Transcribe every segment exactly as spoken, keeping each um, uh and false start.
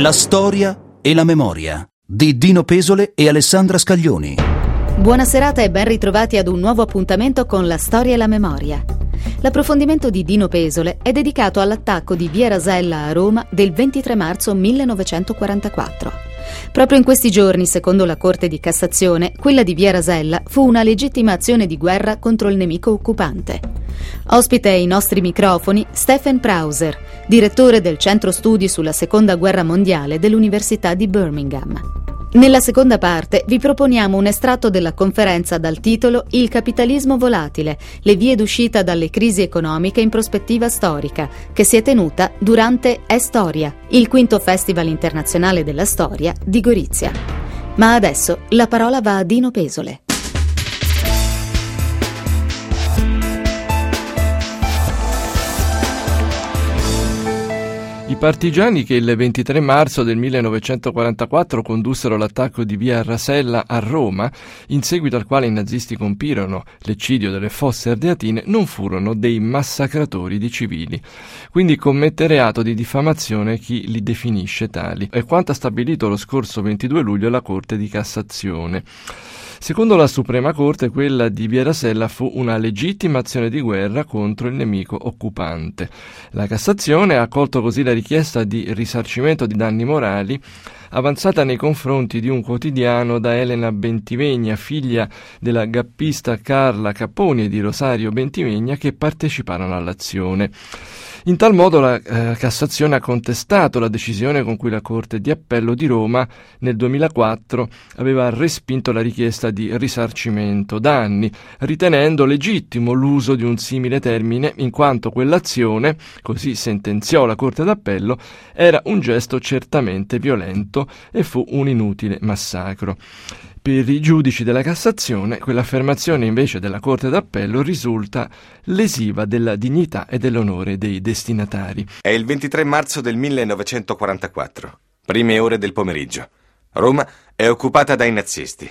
La storia e la memoria di Dino Pesole e Alessandra Scaglioni. Buona serata e ben ritrovati ad un nuovo appuntamento con La storia e la memoria. L'approfondimento di Dino Pesole è dedicato all'attacco di Via Rasella a Roma del ventitré marzo millenovecentoquarantaquattro. Proprio in questi giorni, secondo la Corte di Cassazione, quella di Via Rasella fu una legittima azione di guerra contro il nemico occupante. Ospite ai nostri microfoni Stephen Prauser, direttore del Centro Studi sulla Seconda Guerra Mondiale dell'Università di Birmingham. Nella seconda parte vi proponiamo un estratto della conferenza dal titolo Il capitalismo volatile, le vie d'uscita dalle crisi economiche in prospettiva storica, che si è tenuta durante È Storia, il quinto Festival internazionale della storia di Gorizia. Ma adesso la parola va a Dino Pesole. I partigiani che il ventitré marzo del millenovecentoquarantaquattro condussero l'attacco di Via Rasella a Roma, in seguito al quale i nazisti compirono l'eccidio delle Fosse Ardeatine, non furono dei massacratori di civili. Quindi commette reato di diffamazione chi li definisce tali. È quanto ha stabilito lo scorso ventidue luglio la Corte di Cassazione. Secondo la Suprema Corte, quella di Via Rasella fu una legittima azione di guerra contro il nemico occupante. La Cassazione ha accolto così la richiesta di risarcimento di danni morali avanzata nei confronti di un quotidiano da Elena Bentivegna, figlia della gappista Carla Capponi e di Rosario Bentivegna, che parteciparono all'azione. In tal modo la eh, Cassazione ha contestato la decisione con cui la Corte di Appello di Roma nel duemilaquattro aveva respinto la richiesta di risarcimento danni, ritenendo legittimo l'uso di un simile termine in quanto quell'azione, così sentenziò la Corte d'Appello, era un gesto certamente violento e fu un inutile massacro. Per i giudici della Cassazione, quell'affermazione invece della Corte d'Appello risulta lesiva della dignità e dell'onore dei destinatari. È il ventitré marzo del millenovecentoquarantaquattro, prime ore del pomeriggio. Roma è occupata dai nazisti.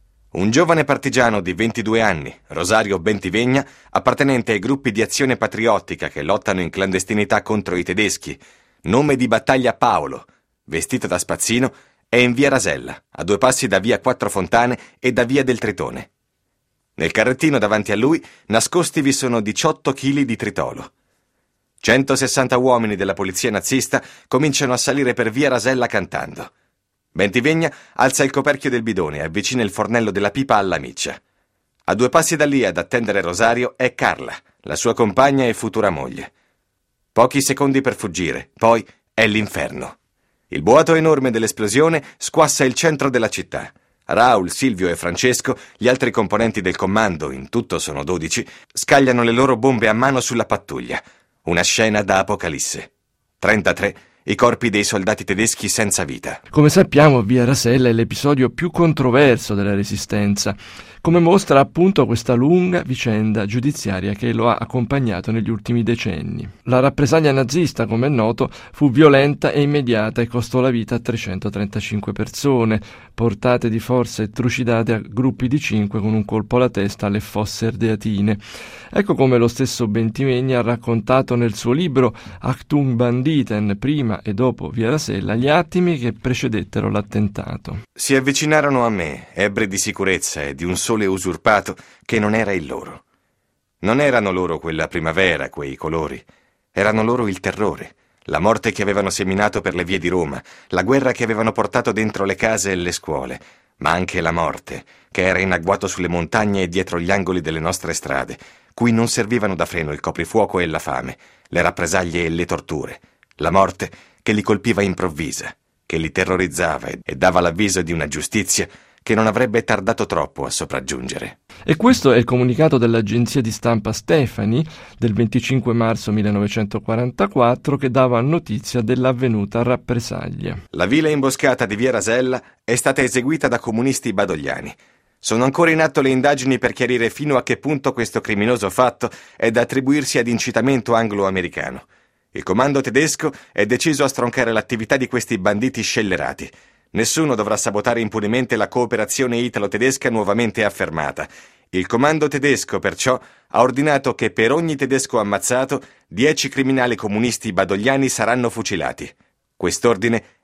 Un giovane partigiano di ventidue anni, Rosario Bentivegna, appartenente ai gruppi di azione patriottica che lottano in clandestinità contro i tedeschi, nome di battaglia Paolo, vestito da spazzino, è in Via Rasella, a due passi da Via Quattro Fontane e da Via del Tritone. Nel carrettino davanti a lui, nascosti vi sono diciotto chili di tritolo. centosessanta uomini della polizia nazista cominciano a salire per Via Rasella cantando. Bentivegna alza il coperchio del bidone e avvicina il fornello della pipa alla miccia. A due passi da lì ad attendere Rosario è Carla, la sua compagna e futura moglie. Pochi secondi per fuggire, poi è l'inferno. Il boato enorme dell'esplosione squassa il centro della città. Raul, Silvio e Francesco, gli altri componenti del comando, in tutto sono dodici, scagliano le loro bombe a mano sulla pattuglia. Una scena da apocalisse. trentatré i corpi dei soldati tedeschi senza vita. Come sappiamo, Via Rasella è l'episodio più controverso della Resistenza, come mostra appunto questa lunga vicenda giudiziaria che lo ha accompagnato negli ultimi decenni. La rappresaglia nazista, come è noto, fu violenta e immediata e costò la vita a trecentotrentacinque persone, portate di forza e trucidate a gruppi di cinque con un colpo alla testa alle Fosse Ardeatine. Ecco come lo stesso Bentivegna ha raccontato nel suo libro Achtung Banditen, prima e dopo Via Rasella, gli attimi che precedettero l'attentato. Si avvicinarono a me, ebbri di sicurezza e di un sole usurpato che non era il loro. Non erano loro quella primavera, quei colori. Erano loro il terrore, la morte che avevano seminato per le vie di Roma, la guerra che avevano portato dentro le case e le scuole, ma anche la morte, che era in agguato sulle montagne e dietro gli angoli delle nostre strade, cui non servivano da freno il coprifuoco e la fame, le rappresaglie e le torture. La morte che li colpiva improvvisa, che li terrorizzava e dava l'avviso di una giustizia che non avrebbe tardato troppo a sopraggiungere. E questo è il comunicato dell'agenzia di stampa Stefani del venticinque marzo millenovecentoquarantaquattro che dava notizia dell'avvenuta rappresaglia. La vile imboscata di Via Rasella è stata eseguita da comunisti badogliani. Sono ancora in atto le indagini per chiarire fino a che punto questo criminoso fatto è da attribuirsi ad incitamento anglo-americano. Il comando tedesco è deciso a stroncare l'attività di questi banditi scellerati. Nessuno dovrà sabotare impunemente la cooperazione italo-tedesca nuovamente affermata. Il comando tedesco, perciò, ha ordinato che per ogni tedesco ammazzato, dieci criminali comunisti badogliani saranno fucilati. Quest'ordine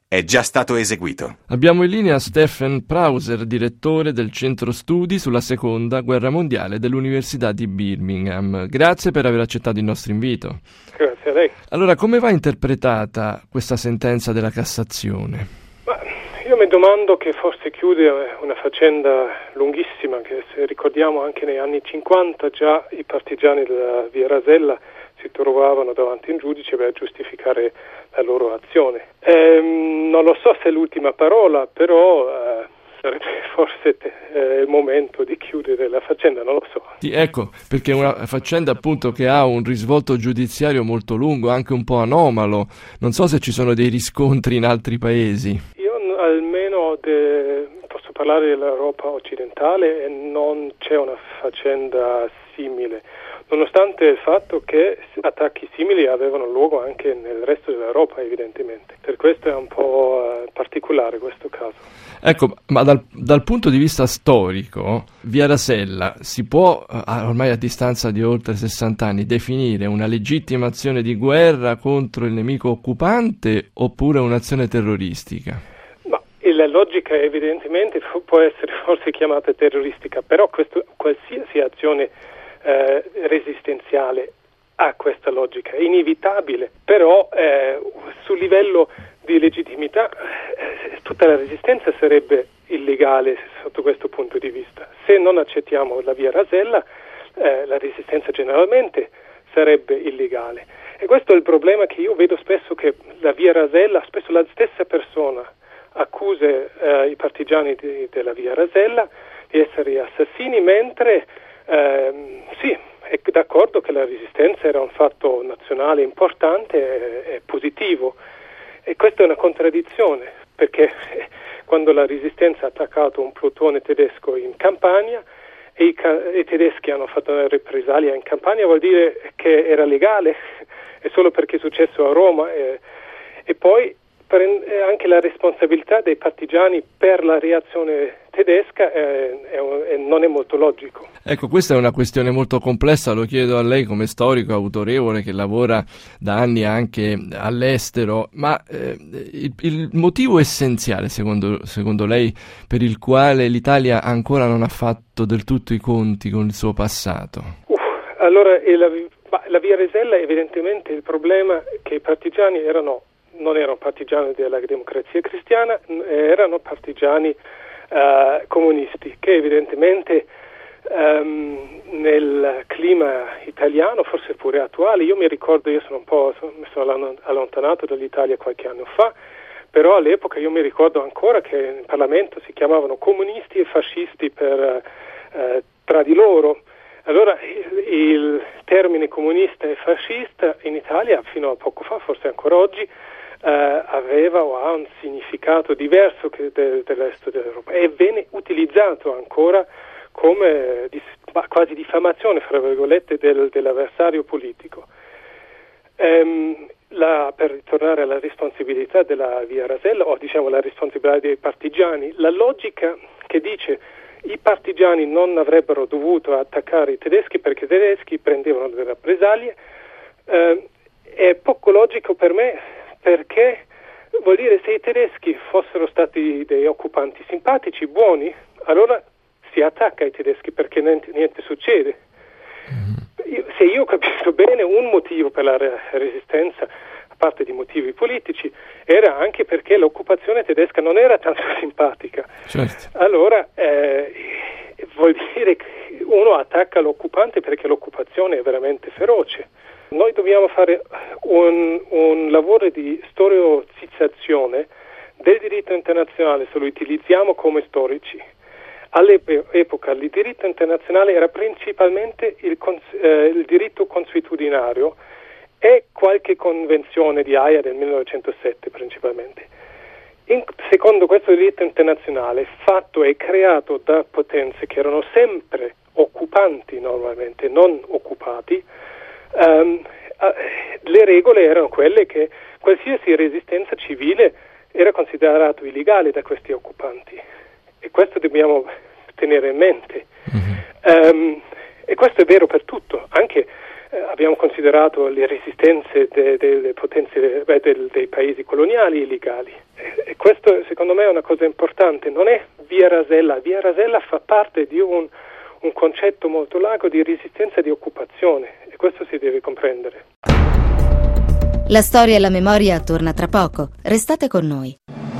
è già stato eseguito. Abbiamo in linea Stephen Prauser, direttore del Centro Studi sulla Seconda Guerra Mondiale dell'Università di Birmingham. Grazie per aver accettato il nostro invito. Grazie a lei. Allora, come va interpretata questa sentenza della Cassazione? Ma io mi domando che forse chiude una faccenda lunghissima, che se ricordiamo anche negli anni cinquanta già i partigiani della Via Rasella si trovavano davanti a un giudice per giustificare la loro azione. Ehm, non lo so se è l'ultima parola, però eh, sarebbe forse te, eh, il momento di chiudere la faccenda, non lo so. Sì, ecco, perché è una faccenda appunto che ha un risvolto giudiziario molto lungo, anche un po' anomalo. Non so se ci sono dei riscontri in altri paesi. Io n- almeno de- posso parlare dell'Europa occidentale e non c'è una faccenda simile, nonostante il fatto che attacchi simili avevano luogo anche nel resto dell'Europa, evidentemente. Per questo è un po' uh, particolare questo caso. Ecco, ma dal, dal punto di vista storico, Via Rasella si può, ormai a distanza di oltre sessanta anni, definire una legittima azione di guerra contro il nemico occupante oppure un'azione terroristica? Ma la logica evidentemente può essere forse chiamata terroristica, però questo, qualsiasi azione Eh, resistenziale ha questa logica, è inevitabile, però eh, sul livello di legittimità eh, tutta la resistenza sarebbe illegale sotto questo punto di vista. Se non accettiamo la Via Rasella, eh, la resistenza generalmente sarebbe illegale. E questo è il problema che io vedo spesso, che la Via Rasella, spesso la stessa persona accusa eh, i partigiani di, della Via Rasella di essere assassini, mentre Eh, sì, è d'accordo che la resistenza era un fatto nazionale importante e, e positivo, e questa è una contraddizione, perché quando la resistenza ha attaccato un plotone tedesco in Campania e i, ca- i tedeschi hanno fatto una represalia in Campania, vuol dire che era legale, è solo perché è successo a Roma, e, e poi prende anche la responsabilità dei partigiani per la reazione tedesca è, è, è, non è molto logico. Ecco, questa è una questione molto complessa, lo chiedo a lei come storico autorevole che lavora da anni anche all'estero, ma eh, il, il motivo essenziale secondo, secondo lei per il quale l'Italia ancora non ha fatto del tutto i conti con il suo passato? Uh, allora, la, la Via Rasella evidentemente il problema è che i partigiani erano non erano partigiani della Democrazia Cristiana, erano partigiani uh, comunisti, che evidentemente um, nel clima italiano, forse pure attuale, io mi ricordo, io sono un po' mi sono allontanato dall'Italia qualche anno fa, però all'epoca io mi ricordo ancora che in Parlamento si chiamavano comunisti e fascisti per, uh, tra di loro. Allora il, il termine comunista e fascista in Italia fino a poco fa, forse ancora oggi, Uh, aveva o ha un significato diverso che del, del resto dell'Europa e viene utilizzato ancora come dis, quasi diffamazione, fra virgolette, del, dell'avversario politico. Um, la, per ritornare alla responsabilità della Via Rasella, o diciamo la responsabilità dei partigiani, la logica che dice i partigiani non avrebbero dovuto attaccare i tedeschi perché i tedeschi prendevano le rappresaglie uh, è poco logico per me, perché vuol dire se i tedeschi fossero stati dei occupanti simpatici, buoni, allora si attacca ai tedeschi perché niente, niente succede. Io, se io ho capito bene, un motivo per la re- resistenza, a parte di motivi politici, era anche perché l'occupazione tedesca non era tanto simpatica. Certo. Allora eh, vuol dire che uno attacca l'occupante perché l'occupazione è veramente feroce. Noi dobbiamo fare un, un lavoro di storicizzazione del diritto internazionale, se lo utilizziamo come storici. All'epoca il diritto internazionale era principalmente il, eh, il diritto consuetudinario e qualche convenzione di Haia del millenovecentosette principalmente. In, secondo questo diritto internazionale, fatto e creato da potenze che erano sempre occupanti normalmente, non occupati, Um, uh, le regole erano quelle che qualsiasi resistenza civile era considerato illegale da questi occupanti, e questo dobbiamo tenere in mente. Mm-hmm. Um, e questo è vero per tutto, anche uh, abbiamo considerato le resistenze delle de, de potenze beh, de, dei paesi coloniali illegali, E questo secondo me è una cosa importante, non è Via Rasella, Via Rasella fa parte di un, un concetto molto largo di resistenza e di occupazione, e questo si deve comprendere. La storia e la memoria torna tra poco, restate con noi.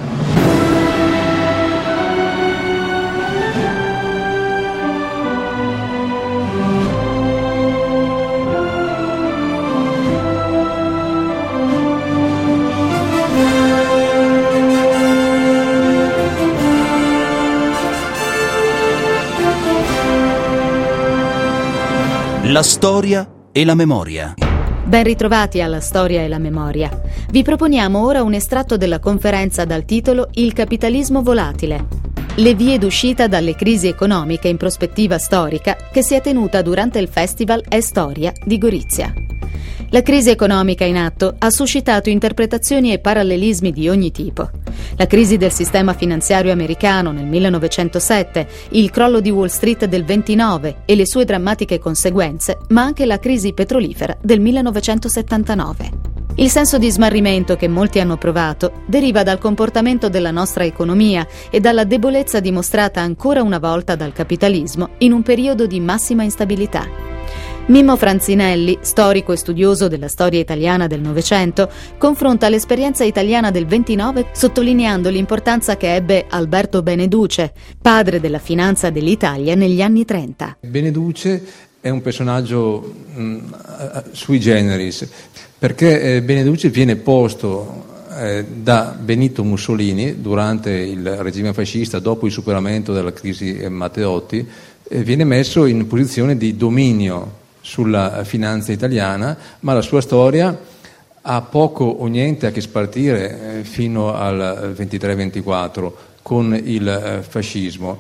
La storia e la memoria. Ben ritrovati alla Storia e la memoria. Vi proponiamo ora un estratto della conferenza dal titolo Il capitalismo volatile. Le vie d'uscita dalle crisi economiche in prospettiva storica, che si è tenuta durante il Festival È Storia di Gorizia. La crisi economica in atto ha suscitato interpretazioni e parallelismi di ogni tipo. La crisi del sistema finanziario americano nel millenovecentosette, il crollo di Wall Street del ventinove e le sue drammatiche conseguenze, ma anche la crisi petrolifera del millenovecentosettantanove. Il senso di smarrimento che molti hanno provato deriva dal comportamento della nostra economia e dalla debolezza dimostrata ancora una volta dal capitalismo in un periodo di massima instabilità. Mimmo Franzinelli, storico e studioso della storia italiana del Novecento, confronta l'esperienza italiana del ventinove sottolineando l'importanza che ebbe Alberto Beneduce, padre della finanza dell'Italia negli anni trenta. Beneduce è un personaggio mh, sui generis, perché eh, Beneduce viene posto eh, da Benito Mussolini durante il regime fascista, dopo il superamento della crisi eh, Matteotti, eh, viene messo in posizione di dominio sulla finanza italiana, ma la sua storia ha poco o niente a che spartire eh, fino al ventitré ventiquattro con il eh, fascismo.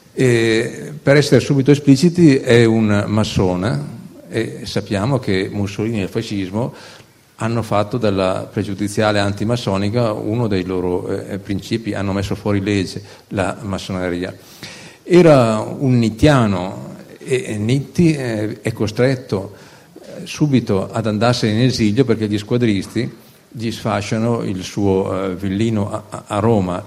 E, per essere subito espliciti, è un massone e sappiamo che Mussolini e il fascismo hanno fatto della pregiudiziale antimassonica uno dei loro eh, principi, hanno messo fuori legge la massoneria. Era un nittiano e Nitti eh, è costretto eh, subito ad andarsene in esilio perché gli squadristi gli sfasciano il suo eh, villino a, a Roma.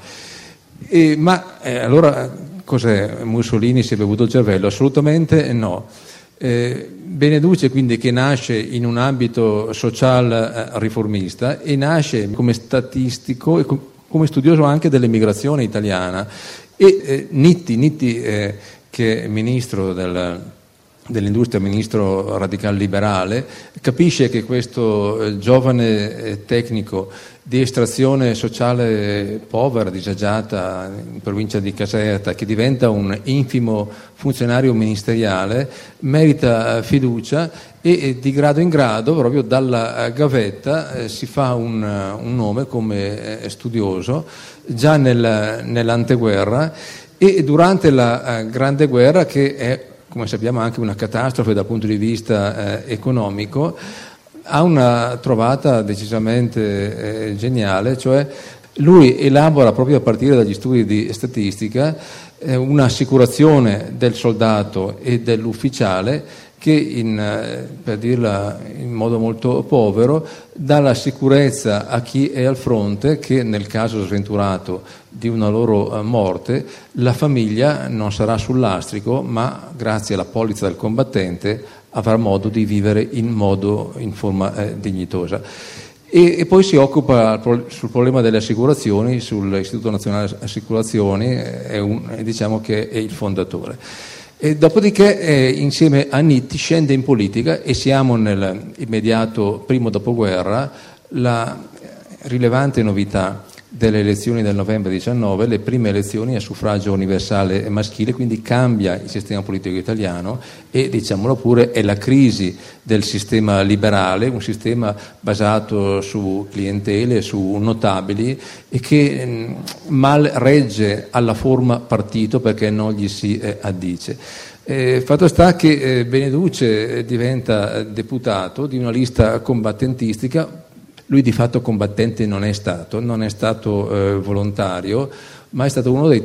E, ma eh, allora cos'è? Mussolini si è bevuto il cervello? Assolutamente no. Eh, Beneduce quindi, che nasce in un ambito social eh, riformista e nasce come statistico e com- come studioso anche dell'emigrazione italiana, e eh, Nitti, Nitti eh, che è ministro del, dell'industria, ministro radicale liberale, capisce che questo eh, giovane eh, tecnico di estrazione sociale povera, disagiata in provincia di Caserta, che diventa un infimo funzionario ministeriale, merita fiducia e eh, di grado in grado, proprio dalla gavetta, eh, si fa un, un nome come eh, studioso già nel, nell'anteguerra. E durante la uh, Grande Guerra, che è, come sappiamo, anche una catastrofe dal punto di vista uh, economico, ha una trovata decisamente uh, geniale, cioè lui elabora proprio a partire dagli studi di statistica uh, un'assicurazione del soldato e dell'ufficiale che, in, per dirla in modo molto povero, dà la sicurezza a chi è al fronte che nel caso sventurato di una loro morte la famiglia non sarà sul lastrico, ma grazie alla polizza del combattente avrà modo di vivere in modo in forma eh, dignitosa. E, e poi si occupa sul problema delle assicurazioni, sull'Istituto Nazionale Assicurazioni, è un, diciamo che è il fondatore. E dopodiché eh, insieme a Nitti scende in politica e siamo nell'immediato primo dopoguerra. La rilevante novità delle elezioni del novembre diciannove, le prime elezioni a suffragio universale e maschile, quindi cambia il sistema politico italiano e, diciamolo pure, è la crisi del sistema liberale, un sistema basato su clientele, su notabili e che mh, mal regge alla forma partito perché non gli si eh, addice. Eh, fatto sta che eh, Beneduce diventa deputato di una lista combattentistica. Lui di fatto combattente non è stato, non è stato eh, volontario, ma è stato uno dei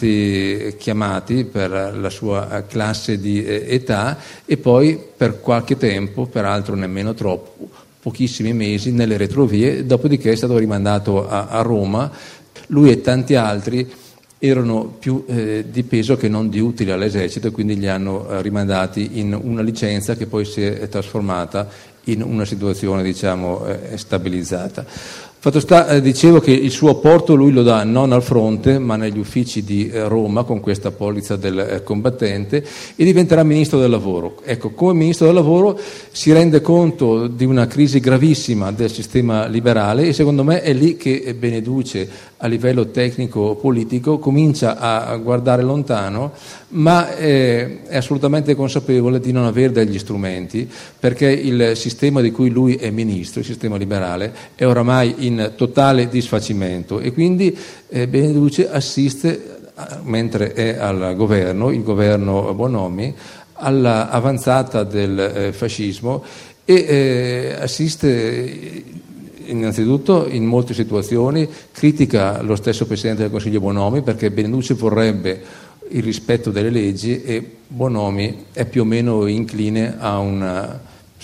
tanti chiamati per la sua classe di eh, età e poi per qualche tempo, peraltro nemmeno troppo, pochissimi mesi, nelle retrovie, dopodiché è stato rimandato a, a Roma. lui e tanti altri erano più eh, di peso che non di utile all'esercito, e quindi li hanno eh, rimandati in una licenza che poi si è trasformata in una situazione, diciamo, eh, stabilizzata. Fatto sta, eh, dicevo che il suo apporto lui lo dà non al fronte ma negli uffici di eh, Roma con questa polizza del eh, combattente, e diventerà ministro del lavoro. Ecco, come ministro del lavoro si rende conto di una crisi gravissima del sistema liberale, e secondo me è lì che Beneduce a livello tecnico-politico comincia a guardare lontano, ma eh, è assolutamente consapevole di non avere degli strumenti, perché il sistema di cui lui è ministro, il sistema liberale, è oramai in totale disfacimento, e quindi eh, Beneduce assiste, mentre è al governo, il governo Bonomi, all'avanzata del eh, fascismo, e eh, assiste innanzitutto in molte situazioni, critica lo stesso Presidente del Consiglio Bonomi, perché Beneduce vorrebbe il rispetto delle leggi e Bonomi è più o meno incline a una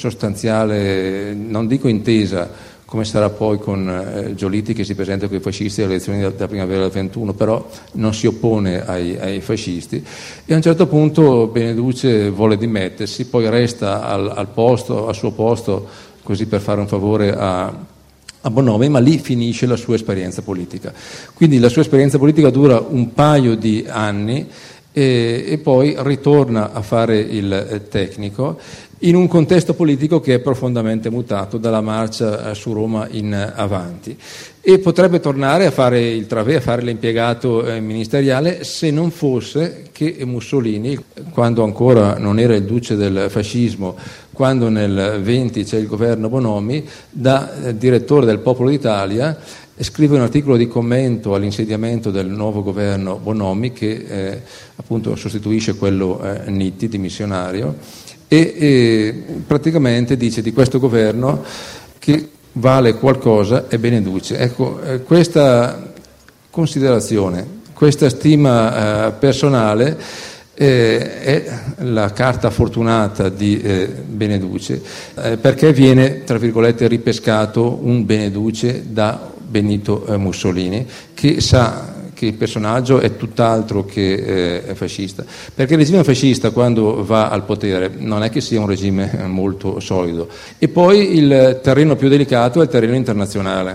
sostanziale, non dico intesa, come sarà poi con eh, Giolitti che si presenta con i fascisti alle elezioni della primavera del ventuno, però non si oppone ai, ai fascisti, e a un certo punto Beneduce vuole dimettersi, poi resta al, al posto, al suo posto, così per fare un favore a a Bonomi, ma lì finisce la sua esperienza politica. Quindi la sua esperienza politica dura un paio di anni e, e poi ritorna a fare il tecnico in un contesto politico che è profondamente mutato dalla marcia su Roma in avanti, e potrebbe tornare a fare il travè, a fare l'impiegato eh, ministeriale, se non fosse che Mussolini, quando ancora non era il duce del fascismo, quando nel venti c'è il governo Bonomi, da eh, direttore del Popolo d'Italia scrive un articolo di commento all'insediamento del nuovo governo Bonomi, che eh, appunto sostituisce quello eh, Nitti, dimissionario, e, e praticamente dice di questo governo che vale qualcosa è Beneduce. Ecco, eh, questa considerazione, questa stima eh, personale eh, è la carta fortunata di eh, Beneduce, eh, perché viene, tra virgolette, ripescato un Beneduce da Benito eh, Mussolini, che sa che il personaggio è tutt'altro che eh, fascista, perché il regime fascista, quando va al potere, non è che sia un regime molto solido, e poi il terreno più delicato è il terreno internazionale,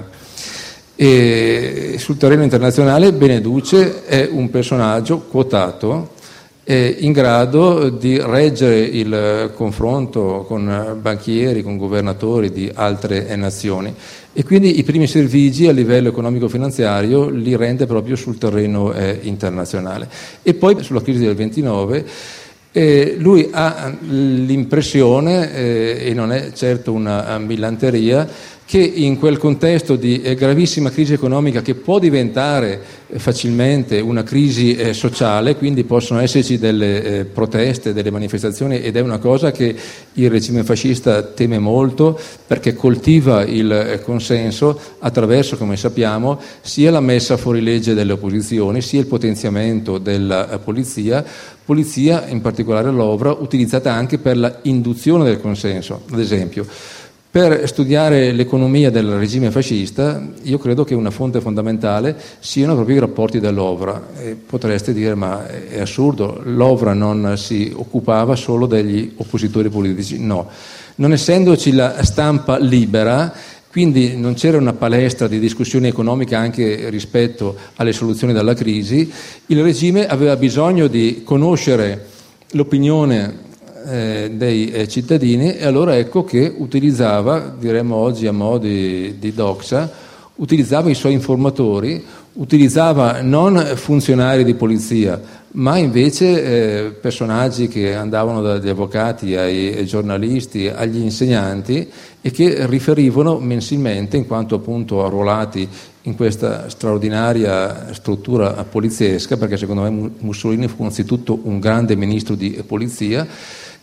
e sul terreno internazionale Beneduce è un personaggio quotato, è in grado di reggere il confronto con banchieri, con governatori di altre nazioni, e quindi i primi servigi a livello economico-finanziario li rende proprio sul terreno eh, internazionale. E poi sulla crisi del ventinove eh, lui ha l'impressione, eh, e non è certo una millanteria, che in quel contesto di eh, gravissima crisi economica, che può diventare eh, facilmente una crisi eh, sociale, quindi possono esserci delle eh, proteste, delle manifestazioni, ed è una cosa che il regime fascista teme molto, perché coltiva il eh, consenso attraverso, come sappiamo, sia la messa fuori legge delle opposizioni, sia il potenziamento della eh, polizia, polizia in particolare l'Ovra, utilizzata anche per la induzione del consenso. Ad esempio, per studiare l'economia del regime fascista, io credo che una fonte fondamentale siano proprio i rapporti dell'Ovra. E potreste dire, ma è assurdo, l'Ovra non si occupava solo degli oppositori politici? No, non essendoci la stampa libera, quindi non c'era una palestra di discussione economica anche rispetto alle soluzioni della crisi, il regime aveva bisogno di conoscere l'opinione Eh, dei eh, cittadini, e allora ecco che utilizzava, diremmo oggi a mo' di, di doxa, utilizzava i suoi informatori, utilizzava non funzionari di polizia, ma invece eh, personaggi che andavano dagli avvocati ai, ai giornalisti, agli insegnanti, e che riferivano mensilmente, in quanto appunto arruolati in questa straordinaria struttura poliziesca, perché secondo me Mussolini fu anzitutto un grande ministro di polizia,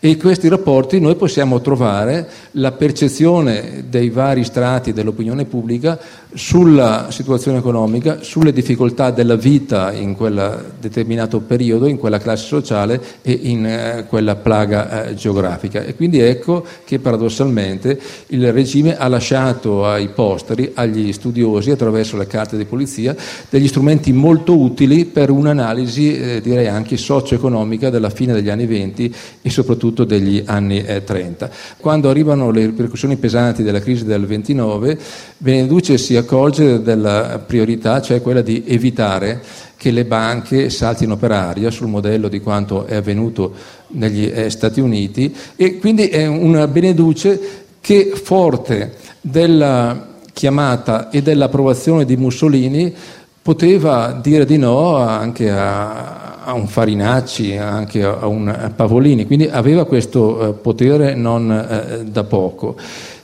e in questi rapporti noi possiamo trovare la percezione dei vari strati dell'opinione pubblica sulla situazione economica, sulle difficoltà della vita in quel determinato periodo, in quella classe sociale e in eh, quella plaga eh, geografica. E quindi ecco che paradossalmente il regime ha lasciato ai posteri, agli studiosi, attraverso le carte di polizia, degli strumenti molto utili per un'analisi eh, direi anche socio-economica della fine degli anni venti e soprattutto degli anni eh, trenta. Quando arrivano le ripercussioni pesanti della crisi del ventinove, Beneduce si accorge della priorità, cioè quella di evitare che le banche saltino per aria, sul modello di quanto è avvenuto negli eh, Stati Uniti, e quindi è una Beneduce che, forte della chiamata e dell'approvazione di Mussolini, poteva dire di no anche a, a un Farinacci, anche a, a un Pavolini, quindi aveva questo eh, potere non eh, da poco.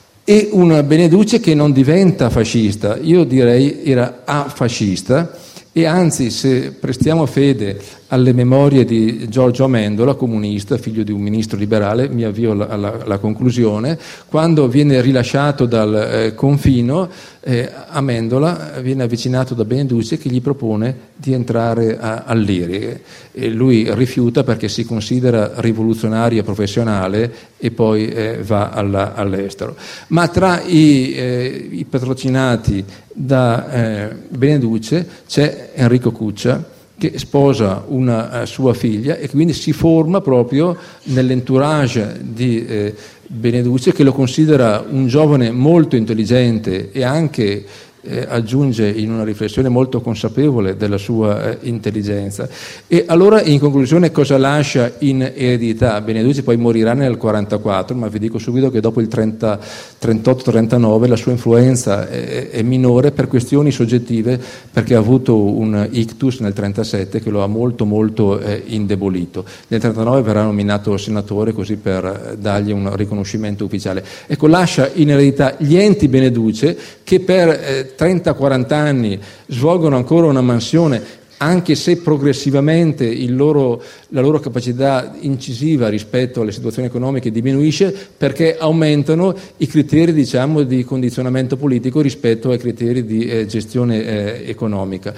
E una Beneduce che non diventa fascista, io direi era afascista, e anzi, se prestiamo fede alle memorie di Giorgio Amendola, comunista, figlio di un ministro liberale, mi avvio alla, alla, alla conclusione, quando viene rilasciato dal eh, confino, eh, Amendola viene avvicinato da Beneduce che gli propone di entrare a, all'I R I, e lui rifiuta perché si considera rivoluzionario professionale e poi eh, va alla, all'estero. Ma tra i, eh, i patrocinati da eh, Beneduce c'è Enrico Cuccia, che sposa una uh, sua figlia, e quindi si forma proprio nell'entourage di eh, Beneduce, che lo considera un giovane molto intelligente e anche eh, aggiunge in una riflessione molto consapevole della sua eh, intelligenza. E allora, in conclusione, cosa lascia in eredità Beneduce? Poi morirà nel quarantaquattro, ma vi dico subito che dopo il trentotto trentanove la sua influenza è, è minore per questioni soggettive, perché ha avuto un ictus nel trentasette che lo ha molto molto eh, indebolito. Nel trentanove verrà nominato senatore, così per dargli un riconoscimento ufficiale. Ecco, lascia in eredità gli enti Beneduce, che per eh, trenta quaranta anni svolgono ancora una mansione, anche se progressivamente il loro, la loro capacità incisiva rispetto alle situazioni economiche diminuisce, perché aumentano i criteri, diciamo, di condizionamento politico rispetto ai criteri di eh, gestione eh, economica.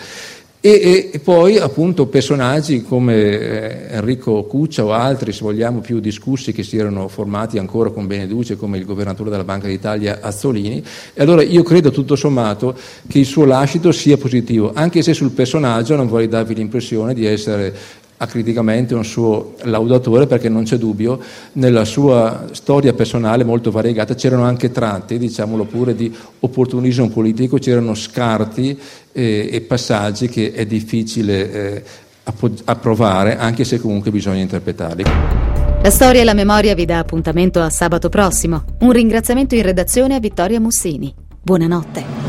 E, e poi appunto personaggi come eh, Enrico Cuccia o altri, se vogliamo, più discussi, che si erano formati ancora con Beneduce, come il governatore della Banca d'Italia Azzolini. E allora io credo tutto sommato che il suo lascito sia positivo, anche se sul personaggio non vorrei darvi l'impressione di essere acriticamente un suo laudatore, perché non c'è dubbio, nella sua storia personale molto variegata c'erano anche tratti, diciamolo pure, di opportunismo politico, c'erano scarti eh, e passaggi che è difficile eh, approvare, anche se comunque bisogna interpretarli. La storia e la memoria vi dà appuntamento a sabato prossimo. Un ringraziamento in redazione a Vittoria Mussini. Buonanotte.